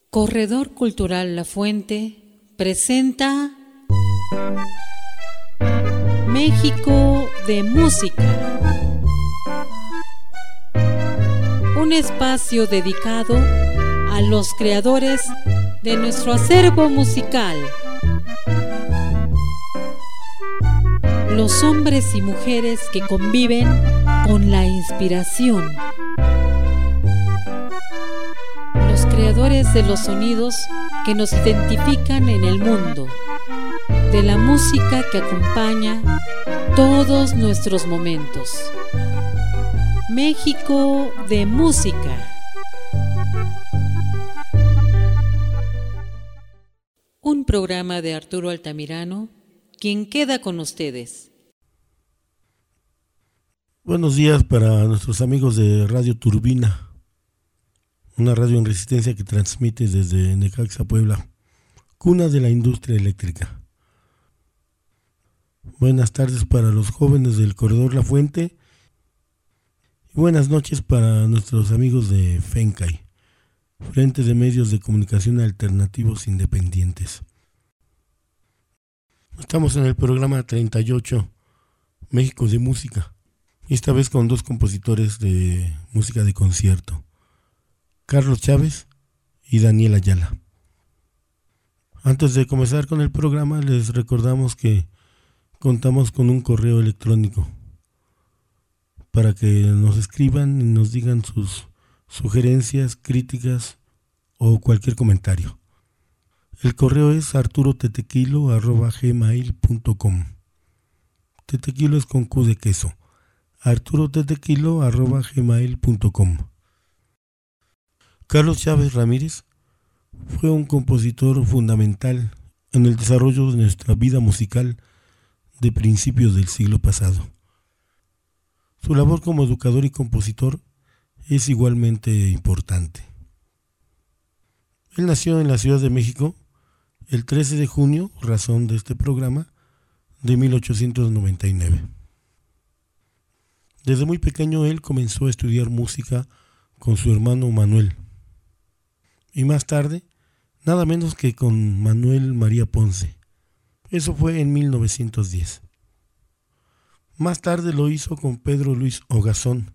Corredor Cultural La Fuente presenta México de Música, un espacio dedicado a los creadores de nuestro acervo musical, los hombres y mujeres que conviven con la inspiración, los creadores de los sonidos que nos identifican en el mundo, de la música que acompaña todos nuestros momentos. México de Música. Un programa de Arturo Altamirano, quien queda con ustedes. Buenos días para nuestros amigos de Radio Turbina, una radio en resistencia que transmite desde Necaxa, Puebla, cuna de la industria eléctrica. Buenas tardes para los jóvenes del Corredor La Fuente y buenas noches para nuestros amigos de FENCAI, Frente de Medios de Comunicación Alternativos Independientes. Estamos en el programa 38, México de Música, y esta vez con dos compositores de música de concierto, Carlos Chávez y Daniel Ayala. Antes de comenzar con el programa, les recordamos que contamos con un correo electrónico para que nos escriban y nos digan sus sugerencias, críticas o cualquier comentario. El correo es arturotetequilo@gmail.com. Tetequilo es con Q de queso. arturotetequilo@gmail.com. Carlos Chávez Ramírez fue un compositor fundamental en el desarrollo de nuestra vida musical de principios del siglo pasado. Su labor como educador y compositor es igualmente importante. Él nació en la Ciudad de México el 13 de junio, razón de este programa, de 1899. Desde muy pequeño él comenzó a estudiar música con su hermano Manuel, y más tarde, nada menos que con Manuel María Ponce. Eso fue en 1910. Más tarde lo hizo con Pedro Luis Ogazón,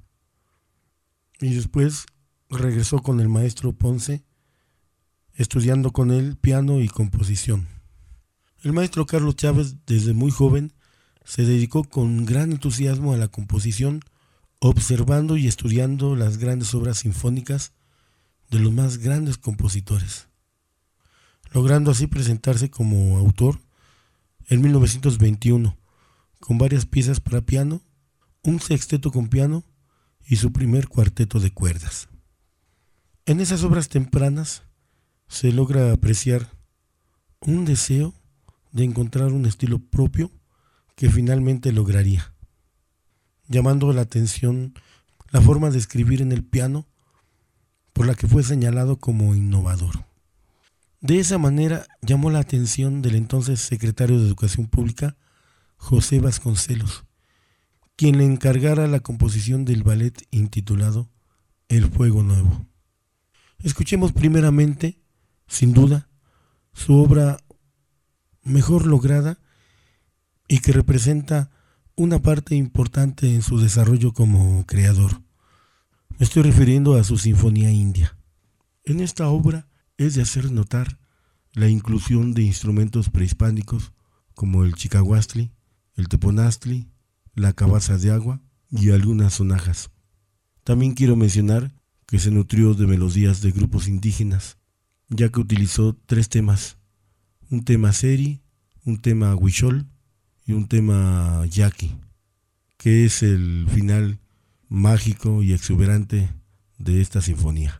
y después regresó con el maestro Ponce, estudiando con él piano y composición. El maestro Carlos Chávez, desde muy joven, se dedicó con gran entusiasmo a la composición, observando y estudiando las grandes obras sinfónicas de los más grandes compositores, logrando así presentarse como autor en 1921, con varias piezas para piano, un sexteto con piano y su primer cuarteto de cuerdas. En esas obras tempranas se logra apreciar un deseo de encontrar un estilo propio que finalmente lograría, llamando la atención la forma de escribir en el piano, por la que fue señalado como innovador. De esa manera llamó la atención del entonces secretario de Educación Pública, José Vasconcelos, quien le encargara la composición del ballet intitulado El Fuego Nuevo. Escuchemos primeramente, sin duda, su obra mejor lograda y que representa una parte importante en su desarrollo como creador. Me estoy refiriendo a su Sinfonía India. En esta obra es de hacer notar la inclusión de instrumentos prehispánicos como el chicahuastli, el teponastli, la cabaza de agua y algunas sonajas. También quiero mencionar que se nutrió de melodías de grupos indígenas, ya que utilizó 3 temas, un tema seri, un tema huichol y un tema yaqui, que es el final mágico y exuberante de esta sinfonía.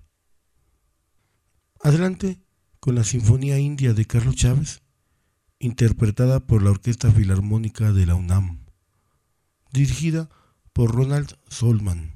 Adelante con la Sinfonía India de Carlos Chávez, interpretada por la Orquesta Filarmónica de la UNAM, dirigida por Ronald Solman.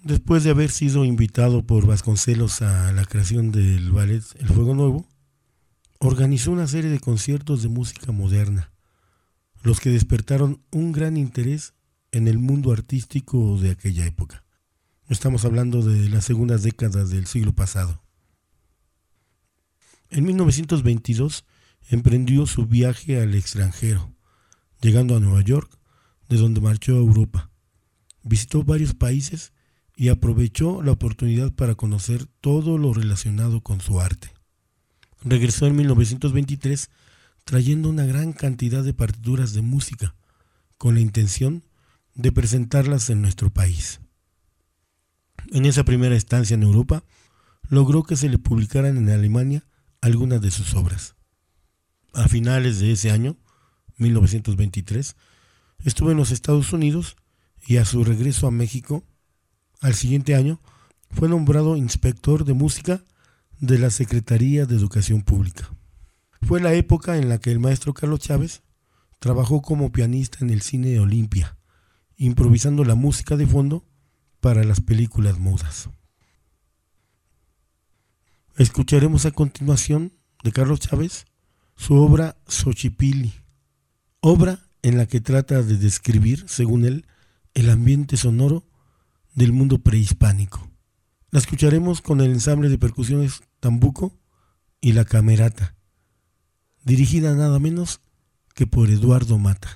Después de haber sido invitado por Vasconcelos a la creación del ballet El Fuego Nuevo, organizó una serie de conciertos de música moderna, los que despertaron un gran interés en el mundo artístico de aquella época. Estamos hablando de las segundas décadas del siglo pasado. En 1922 emprendió su viaje al extranjero, llegando a Nueva York, de donde marchó a Europa. Visitó varios países y aprovechó la oportunidad para conocer todo lo relacionado con su arte. Regresó en 1923 trayendo una gran cantidad de partituras de música, con la intención de presentarlas en nuestro país. En esa primera estancia en Europa, logró que se le publicaran en Alemania algunas de sus obras. A finales de ese año, 1923, estuvo en los Estados Unidos y a su regreso a México, al siguiente año, fue nombrado inspector de música de la Secretaría de Educación Pública. Fue la época en la que el maestro Carlos Chávez trabajó como pianista en el cine Olimpia, improvisando la música de fondo para las películas mudas. Escucharemos a continuación de Carlos Chávez su obra Xochipilli, obra en la que trata de describir, según él, el ambiente sonoro del mundo prehispánico. La escucharemos con el ensamble de percusiones Tambuco y la Camerata, dirigida nada menos que por Eduardo Mata.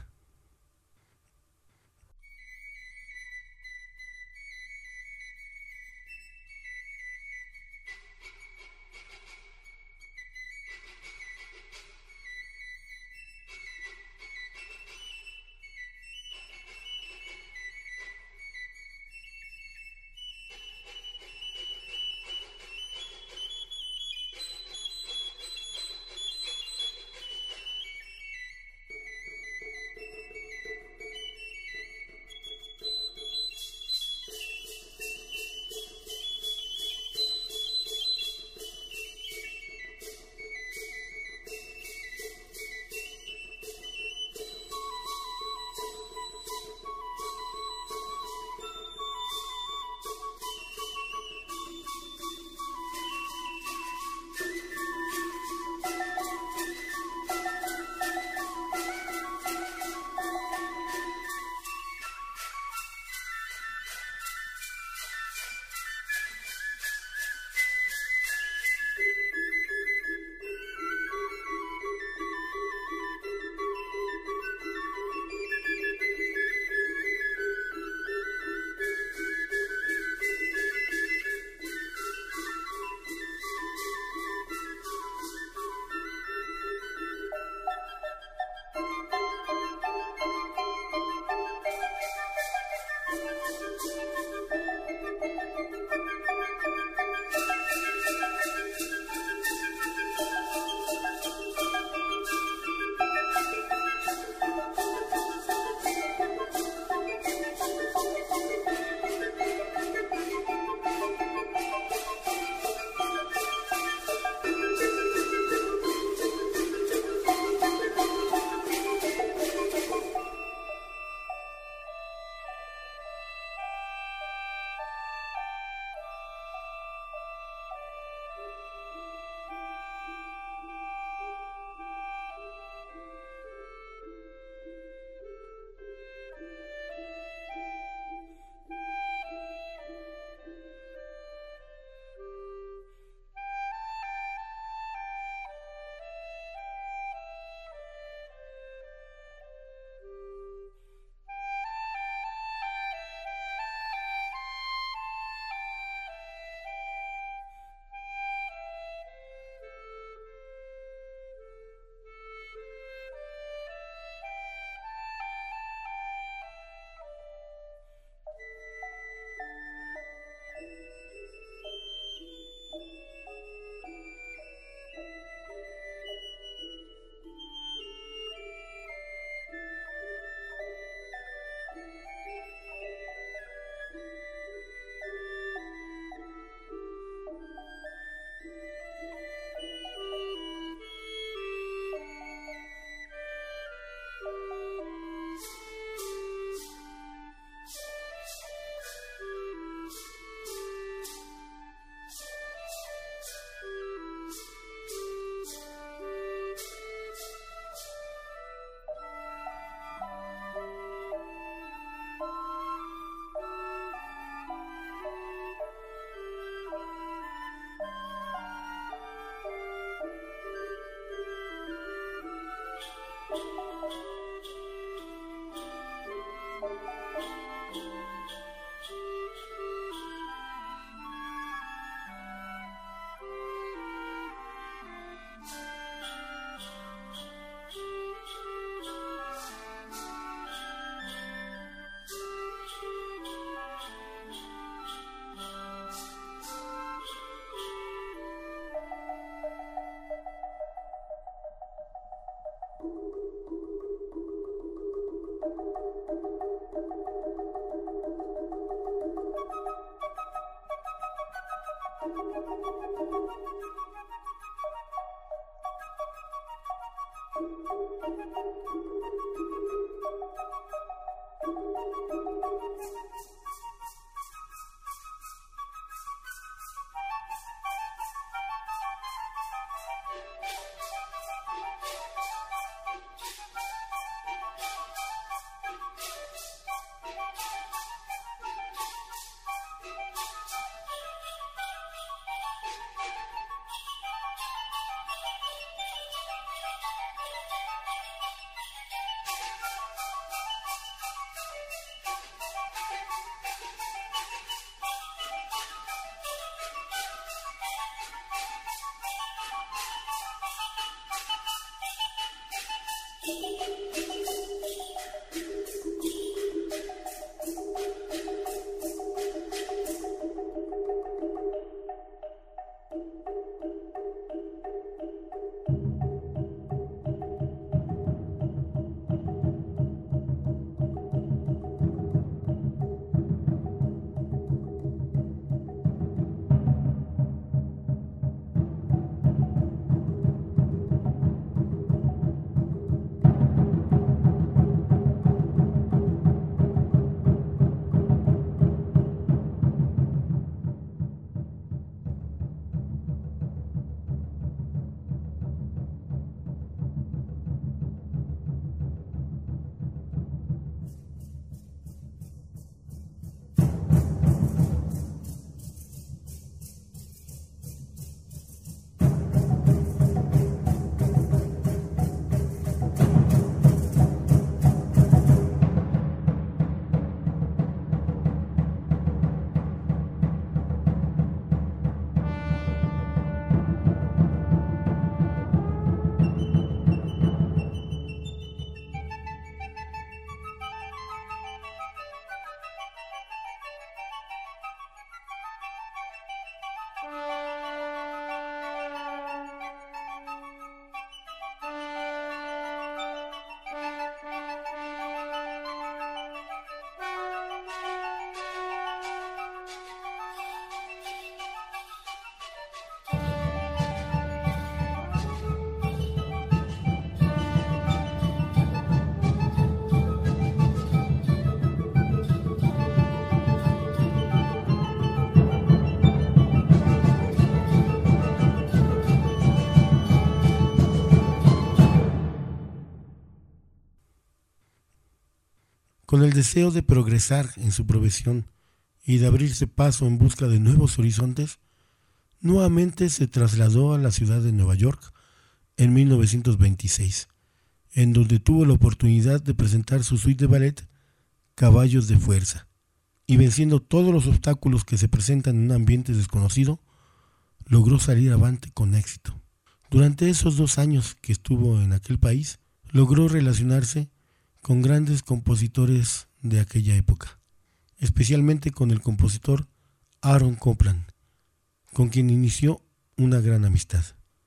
Con el deseo de progresar en su profesión y de abrirse paso en busca de nuevos horizontes, nuevamente se trasladó a la ciudad de Nueva York en 1926, en donde tuvo la oportunidad de presentar su suite de ballet Caballos de Fuerza, y venciendo todos los obstáculos que se presentan en un ambiente desconocido, logró salir avante con éxito. Durante esos 2 años que estuvo en aquel país, logró relacionarse con grandes compositores de aquella época, especialmente con el compositor Aaron Copland, con quien inició una gran amistad.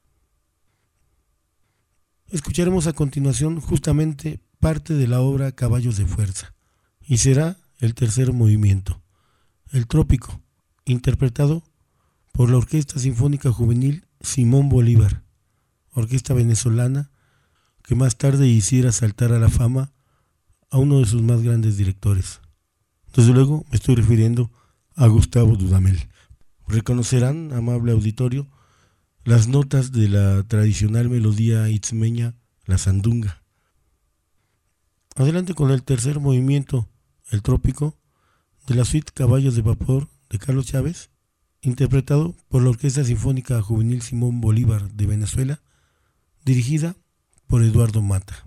Escucharemos a continuación justamente parte de la obra Caballos de Fuerza, y será el tercer movimiento, el Trópico, interpretado por la Orquesta Sinfónica Juvenil Simón Bolívar, orquesta venezolana que más tarde hiciera saltar a la fama a uno de sus más grandes directores. Desde luego me estoy refiriendo a Gustavo Dudamel. Reconocerán, amable auditorio, las notas de la tradicional melodía itzmeña, la sandunga. Adelante con el tercer movimiento, el Trópico, de la suite Caballos de Vapor de Carlos Chávez, interpretado por la Orquesta Sinfónica Juvenil Simón Bolívar de Venezuela, dirigida por Eduardo Mata.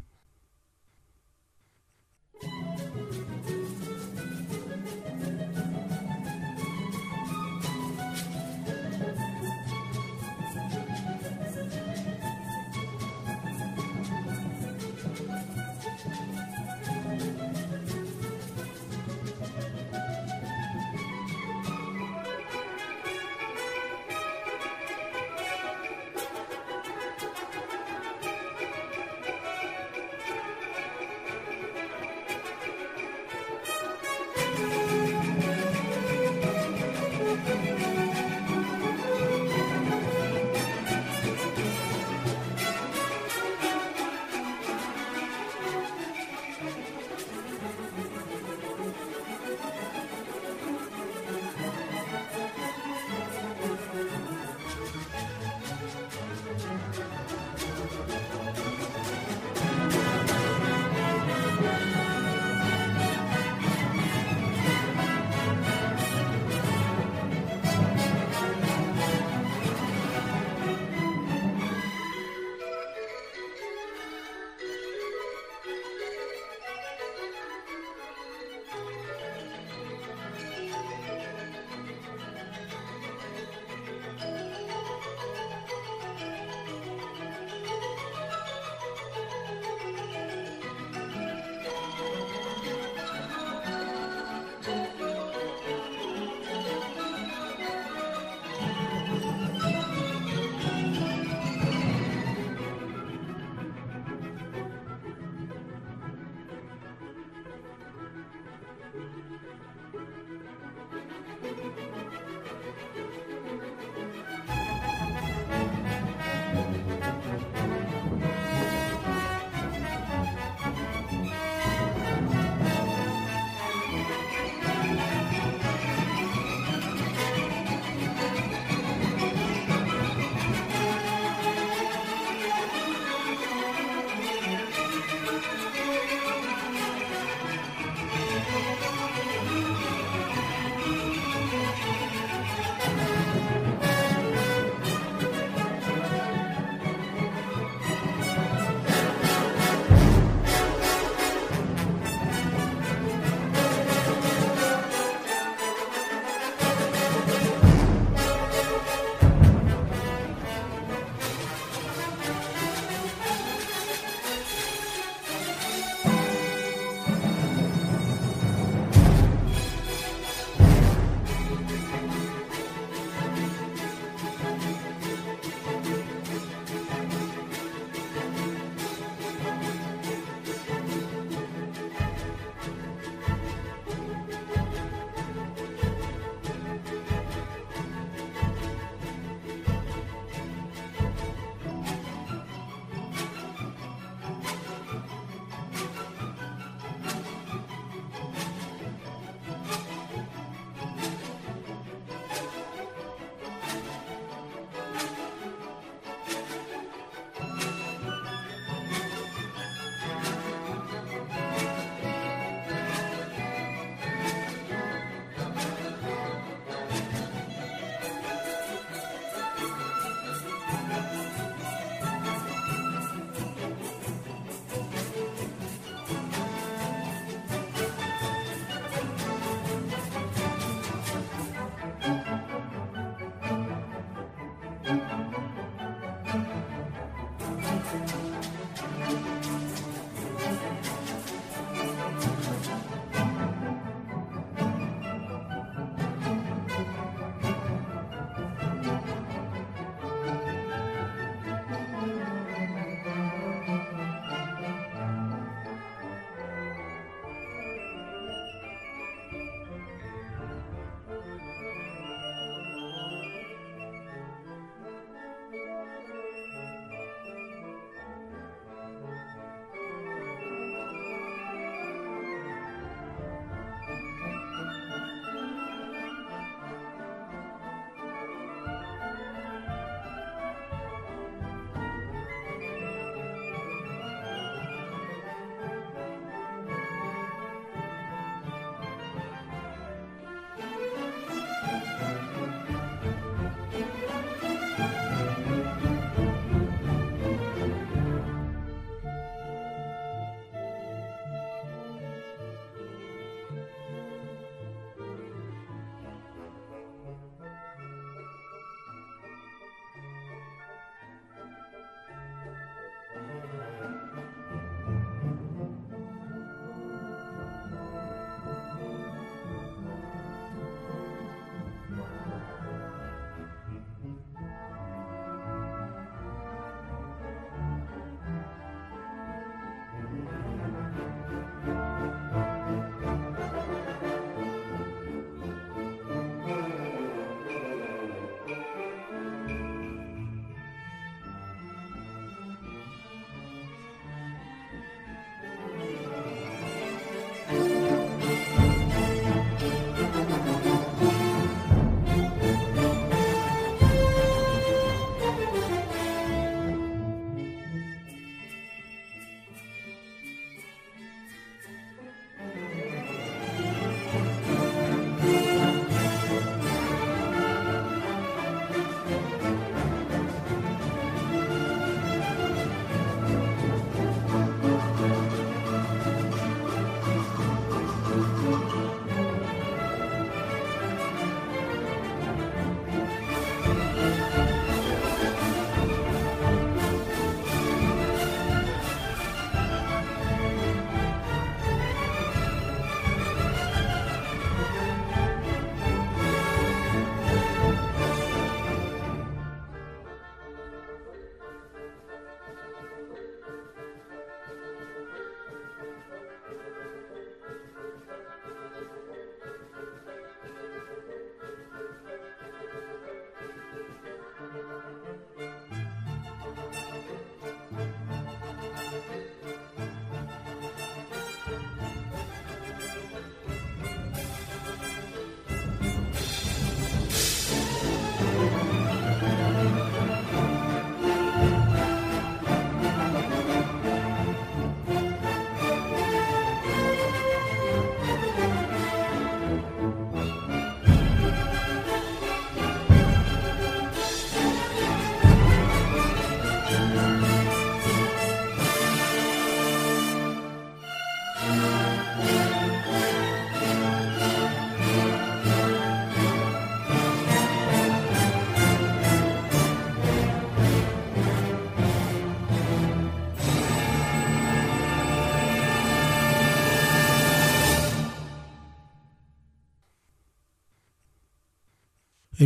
En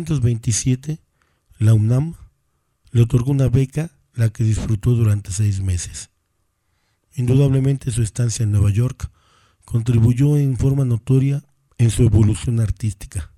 1927, la UNAM le otorgó una beca, la que disfrutó durante 6 meses. Indudablemente su estancia en Nueva York contribuyó en forma notoria en su evolución artística.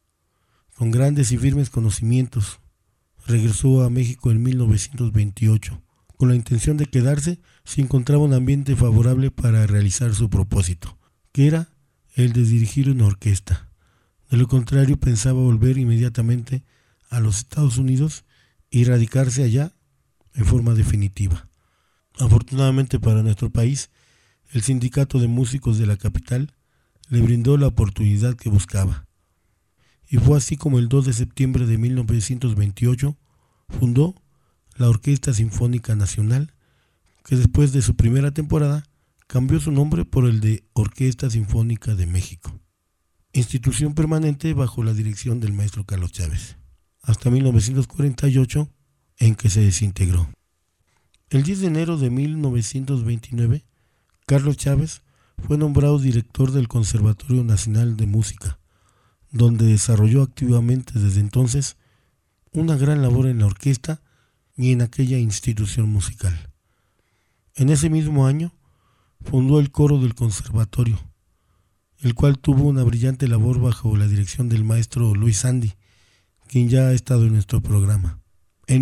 Con grandes y firmes conocimientos, regresó a México en 1928. Con la intención de quedarse, se encontraba un ambiente favorable para realizar su propósito, que era el de dirigir una orquesta. De lo contrario, pensaba volver inmediatamente a los Estados Unidos y radicarse allá en forma definitiva. Afortunadamente para nuestro país, el Sindicato de Músicos de la capital le brindó la oportunidad que buscaba. Y fue así como el 2 de septiembre de 1928 fundó la Orquesta Sinfónica Nacional, que después de su primera temporada cambió su nombre por el de Orquesta Sinfónica de México, institución permanente bajo la dirección del maestro Carlos Chávez, hasta 1948, en que se desintegró. El 10 de enero de 1929, Carlos Chávez fue nombrado director del Conservatorio Nacional de Música, donde desarrolló activamente desde entonces una gran labor en la orquesta y en aquella institución musical. En ese mismo año fundó el coro del conservatorio, el cual tuvo una brillante labor bajo la dirección del maestro Luis Sandy, quien ya ha estado en nuestro programa. En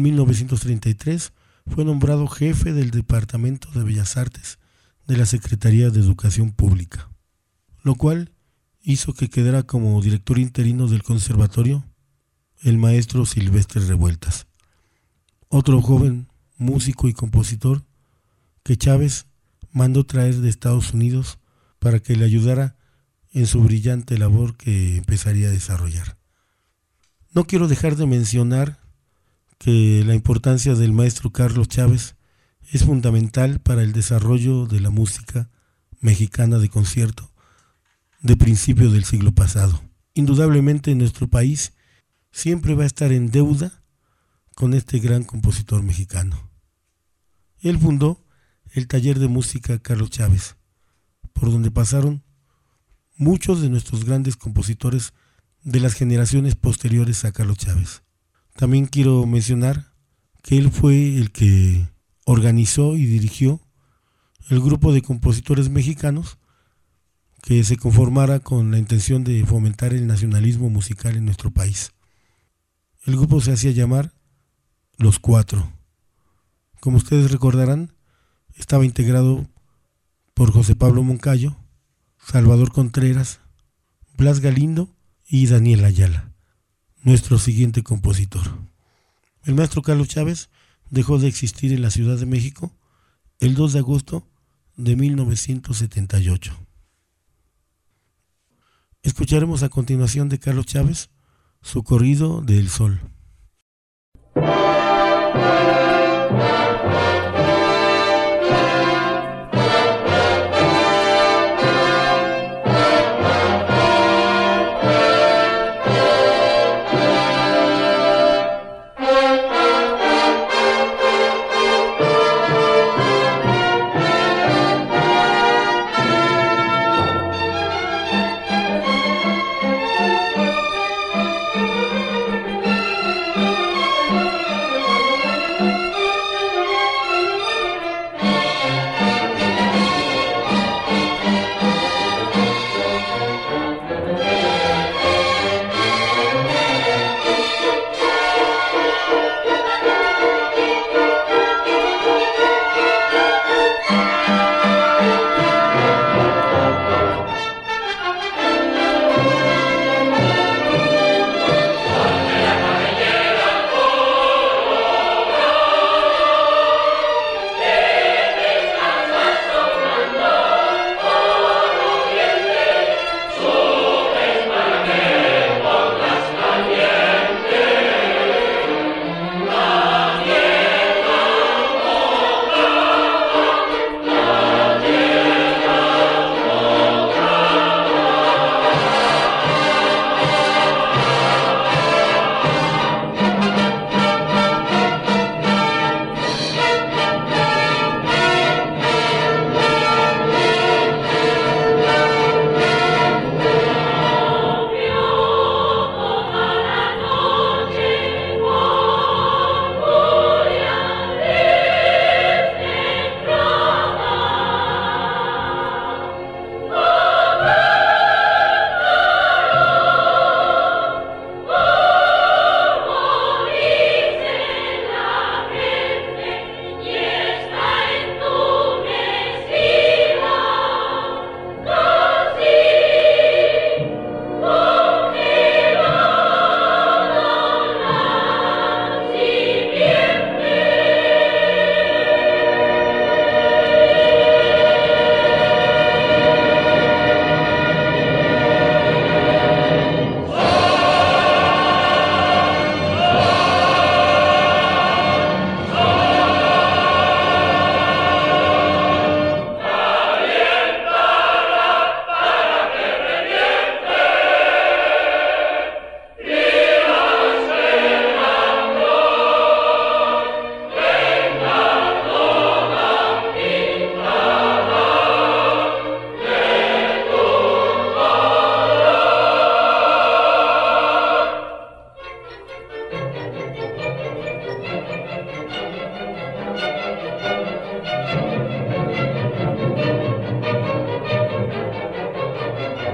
1933 fue nombrado jefe del Departamento de Bellas Artes de la Secretaría de Educación Pública, lo cual hizo que quedara como director interino del conservatorio el maestro Silvestre Revueltas, otro joven músico y compositor que Chávez mandó traer de Estados Unidos para que le ayudara en su brillante labor que empezaría a desarrollar. No quiero dejar de mencionar que la importancia del maestro Carlos Chávez es fundamental para el desarrollo de la música mexicana de concierto de principios del siglo pasado. Indudablemente nuestro país siempre va a estar en deuda con este gran compositor mexicano. Él fundó el taller de música Carlos Chávez, por donde pasaron muchos de nuestros grandes compositores de las generaciones posteriores a Carlos Chávez. También quiero mencionar que él fue el que organizó y dirigió el grupo de compositores mexicanos que se conformara con la intención de fomentar el nacionalismo musical en nuestro país. El grupo se hacía llamar Los Cuatro. Como ustedes recordarán, estaba integrado por José Pablo Moncayo, Salvador Contreras, Blas Galindo y Daniel Ayala, nuestro siguiente compositor. El maestro Carlos Chávez dejó de existir en la Ciudad de México el 2 de agosto de 1978. Escucharemos a continuación de Carlos Chávez su corrido de El Sol.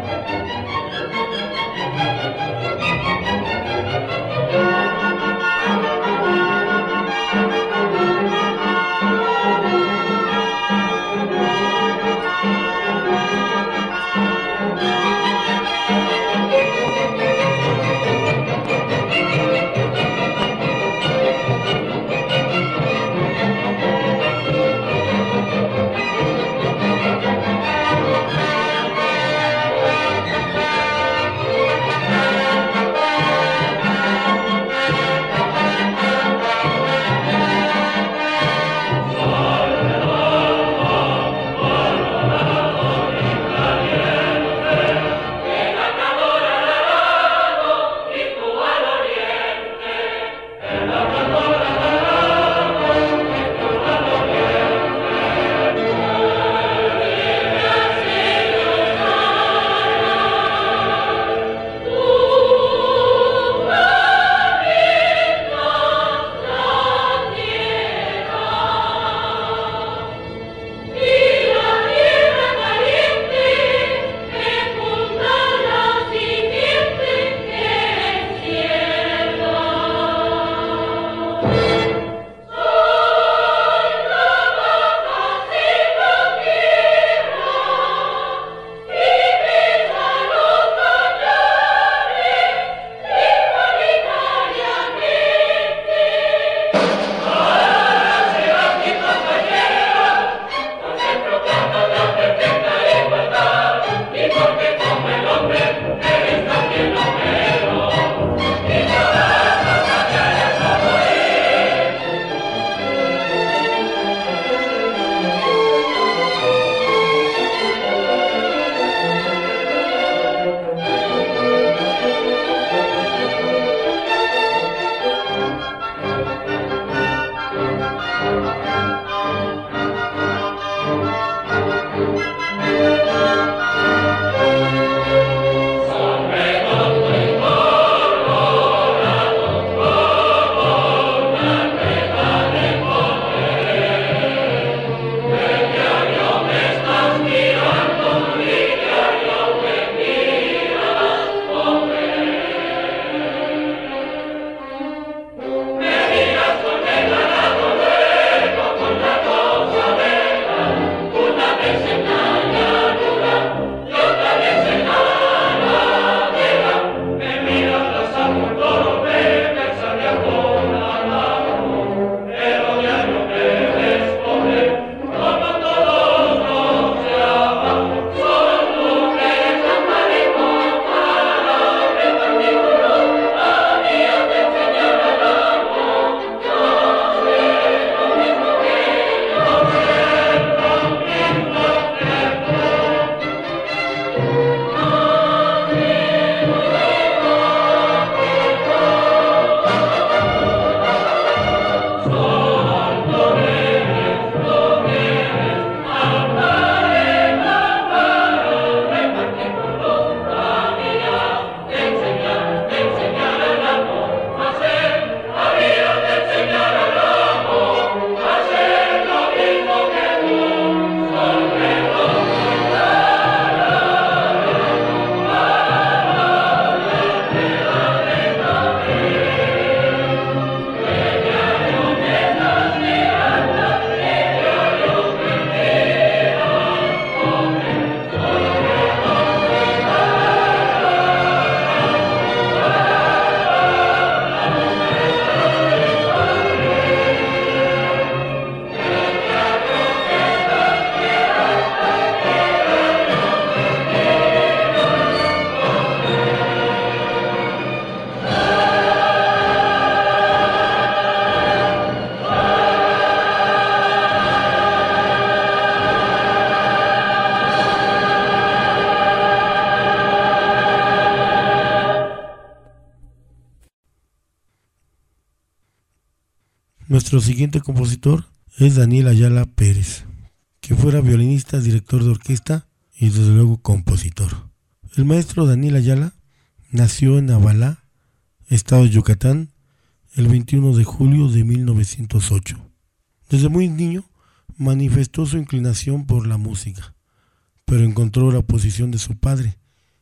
Nuestro siguiente compositor es Daniel Ayala Pérez, que fuera violinista, director de orquesta y desde luego compositor. El maestro Daniel Ayala nació en Abalá, estado de Yucatán, el 21 de julio de 1908. Desde muy niño manifestó su inclinación por la música, pero encontró la oposición de su padre,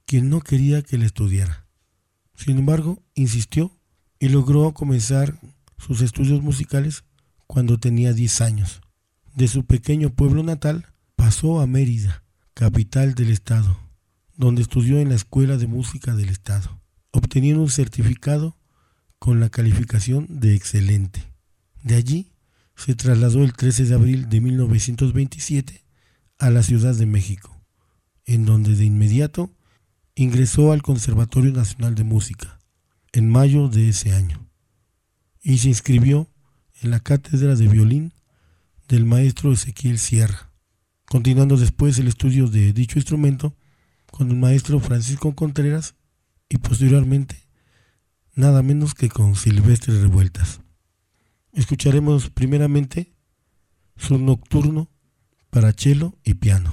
quien no quería que le estudiara. Sin embargo, insistió y logró comenzar sus estudios musicales cuando tenía 10 años. De su pequeño pueblo natal pasó a Mérida, capital del estado, donde estudió en la Escuela de Música del Estado, obteniendo un certificado con la calificación de excelente. De allí se trasladó el 13 de abril de 1927 a la Ciudad de México, en donde de inmediato ingresó al Conservatorio Nacional de Música en mayo de ese año y se inscribió en la cátedra de violín del maestro Ezequiel Sierra, continuando después el estudio de dicho instrumento con el maestro Francisco Contreras y posteriormente nada menos que con Silvestre Revueltas. Escucharemos primeramente su nocturno para cello y piano.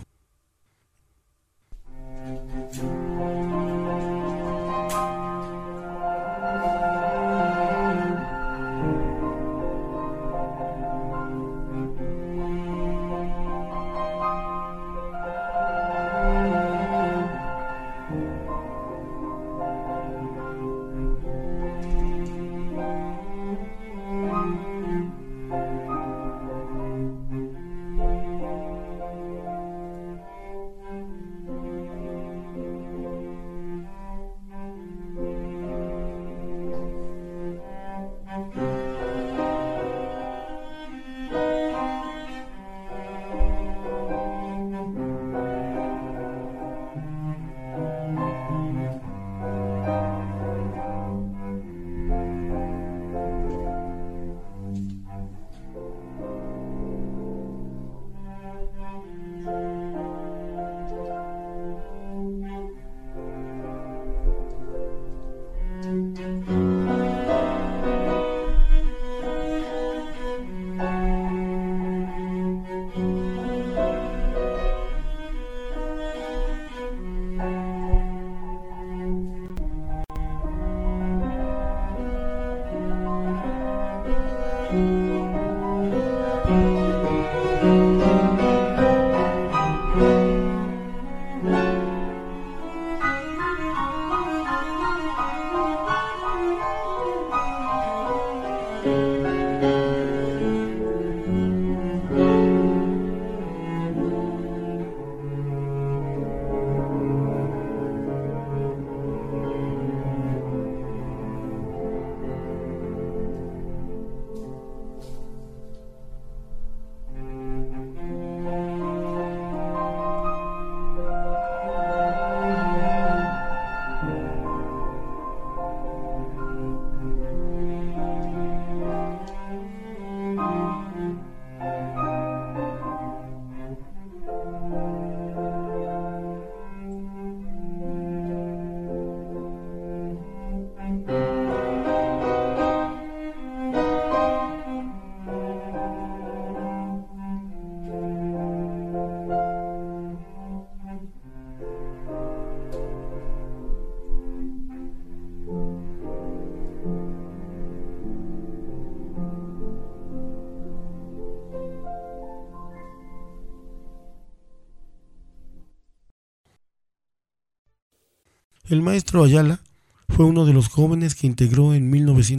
El maestro Ayala fue uno de los jóvenes que integró en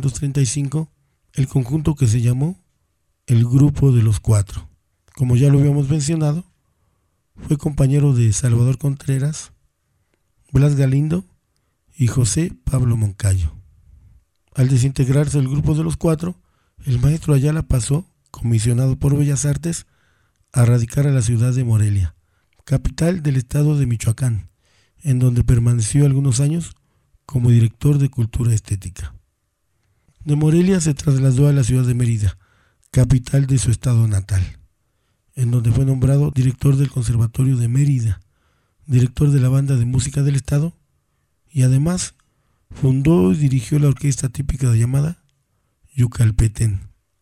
1935 el conjunto que se llamó el Grupo de los Cuatro. Como ya lo habíamos mencionado, fue compañero de Salvador Contreras, Blas Galindo y José Pablo Moncayo. Al desintegrarse el Grupo de los Cuatro, el maestro Ayala pasó, comisionado por Bellas Artes, a radicar a la ciudad de Morelia, capital del estado de Michoacán, en donde permaneció algunos años como director de Cultura Estética. De Morelia se trasladó a la ciudad de Mérida, capital de su estado natal, en donde fue nombrado director del Conservatorio de Mérida, director de la Banda de Música del Estado y además fundó y dirigió la orquesta típica llamada Yucalpetén.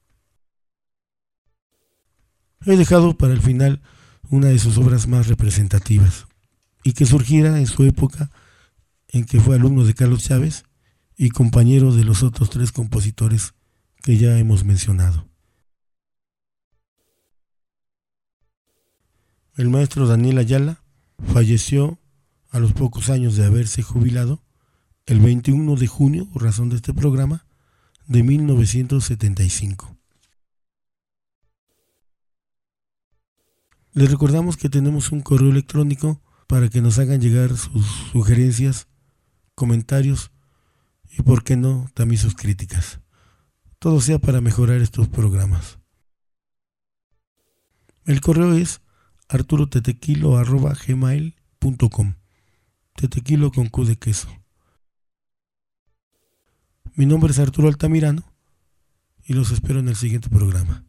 He dejado para el final una de sus obras más representativas y que surgiera en su época en que fue alumno de Carlos Chávez y compañero de los otros tres compositores que ya hemos mencionado. El maestro Daniel Ayala falleció a los pocos años de haberse jubilado, el 21 de junio, por razón de este programa, de 1975. Les recordamos que tenemos un correo electrónico para que nos hagan llegar sus sugerencias, comentarios y, por qué no, también sus críticas. Todo sea para mejorar estos programas. El correo es arturotetequilo@gmail.com. Tetequilo con Q de queso. Mi nombre es Arturo Altamirano y los espero en el siguiente programa.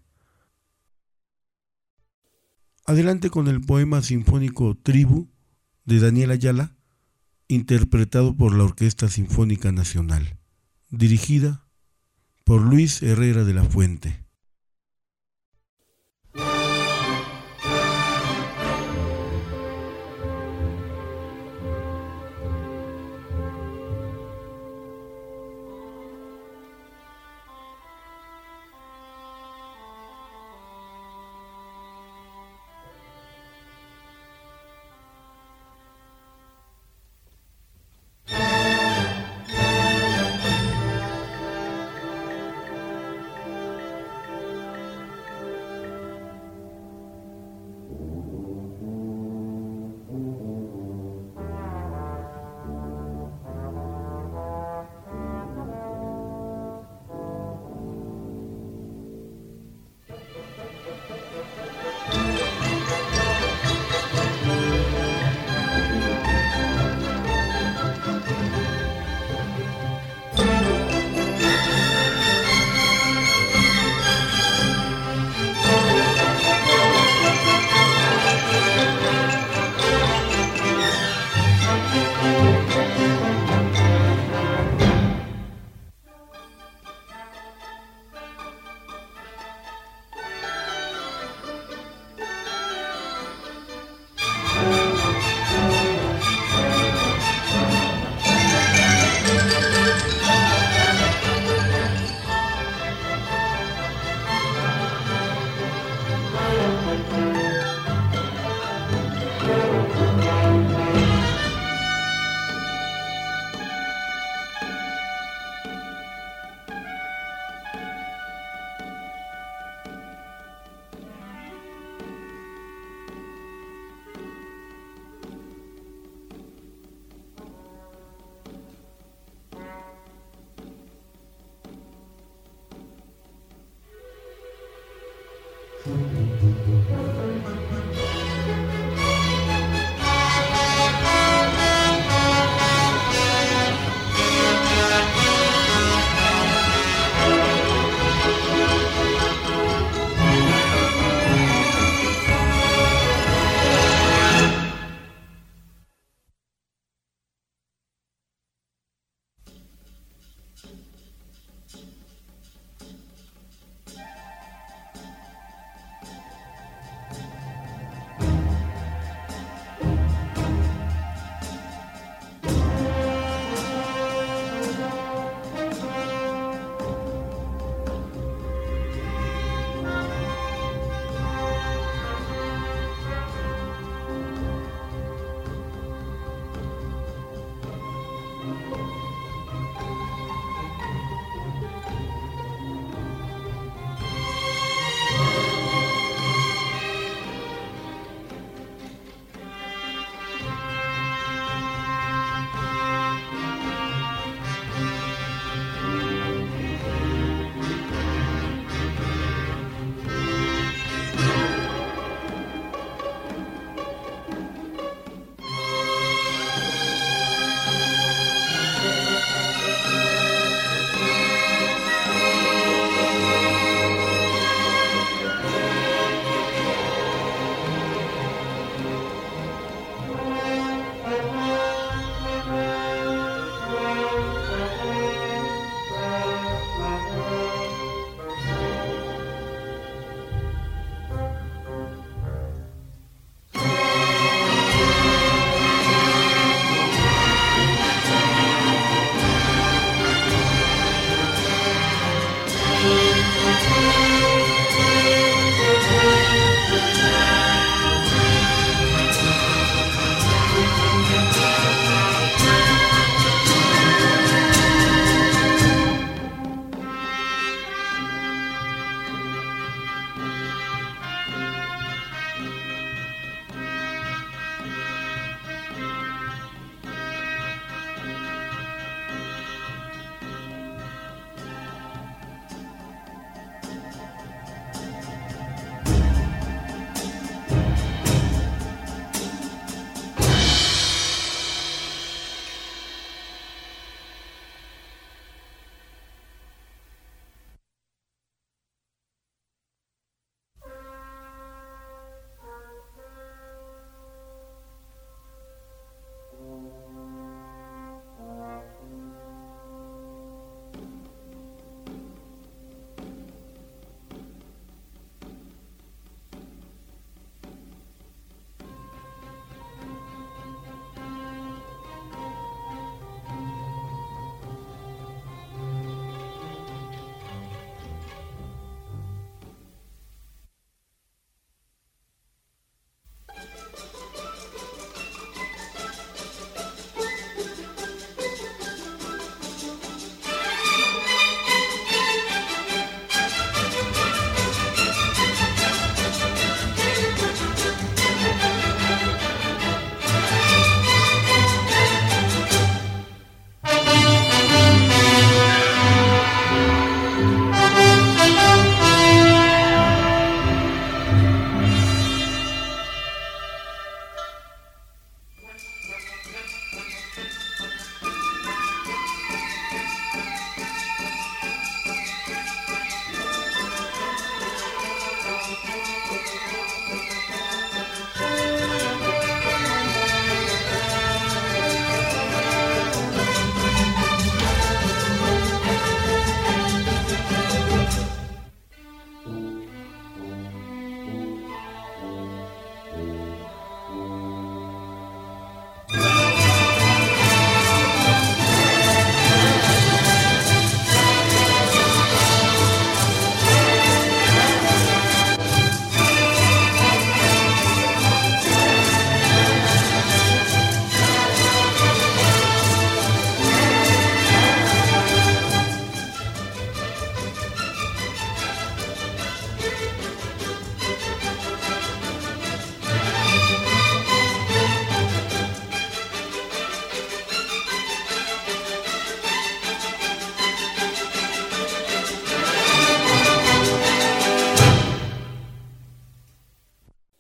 Adelante con el poema sinfónico Tribu de Daniel Ayala, interpretado por la Orquesta Sinfónica Nacional, dirigida por Luis Herrera de la Fuente.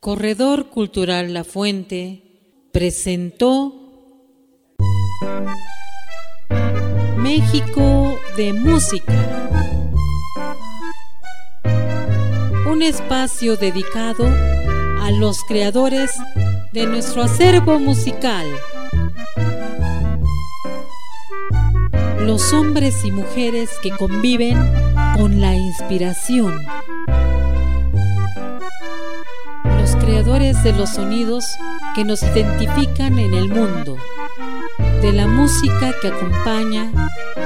Corredor Cultural La Fuente presentó México de Música, un espacio dedicado a los creadores de nuestro acervo musical, los hombres y mujeres que conviven con la inspiración, los creadores de los sonidos que nos identifican en el mundo, de la música que acompaña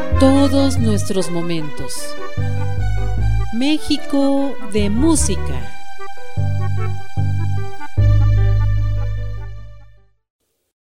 todos nuestros momentos. México de Música.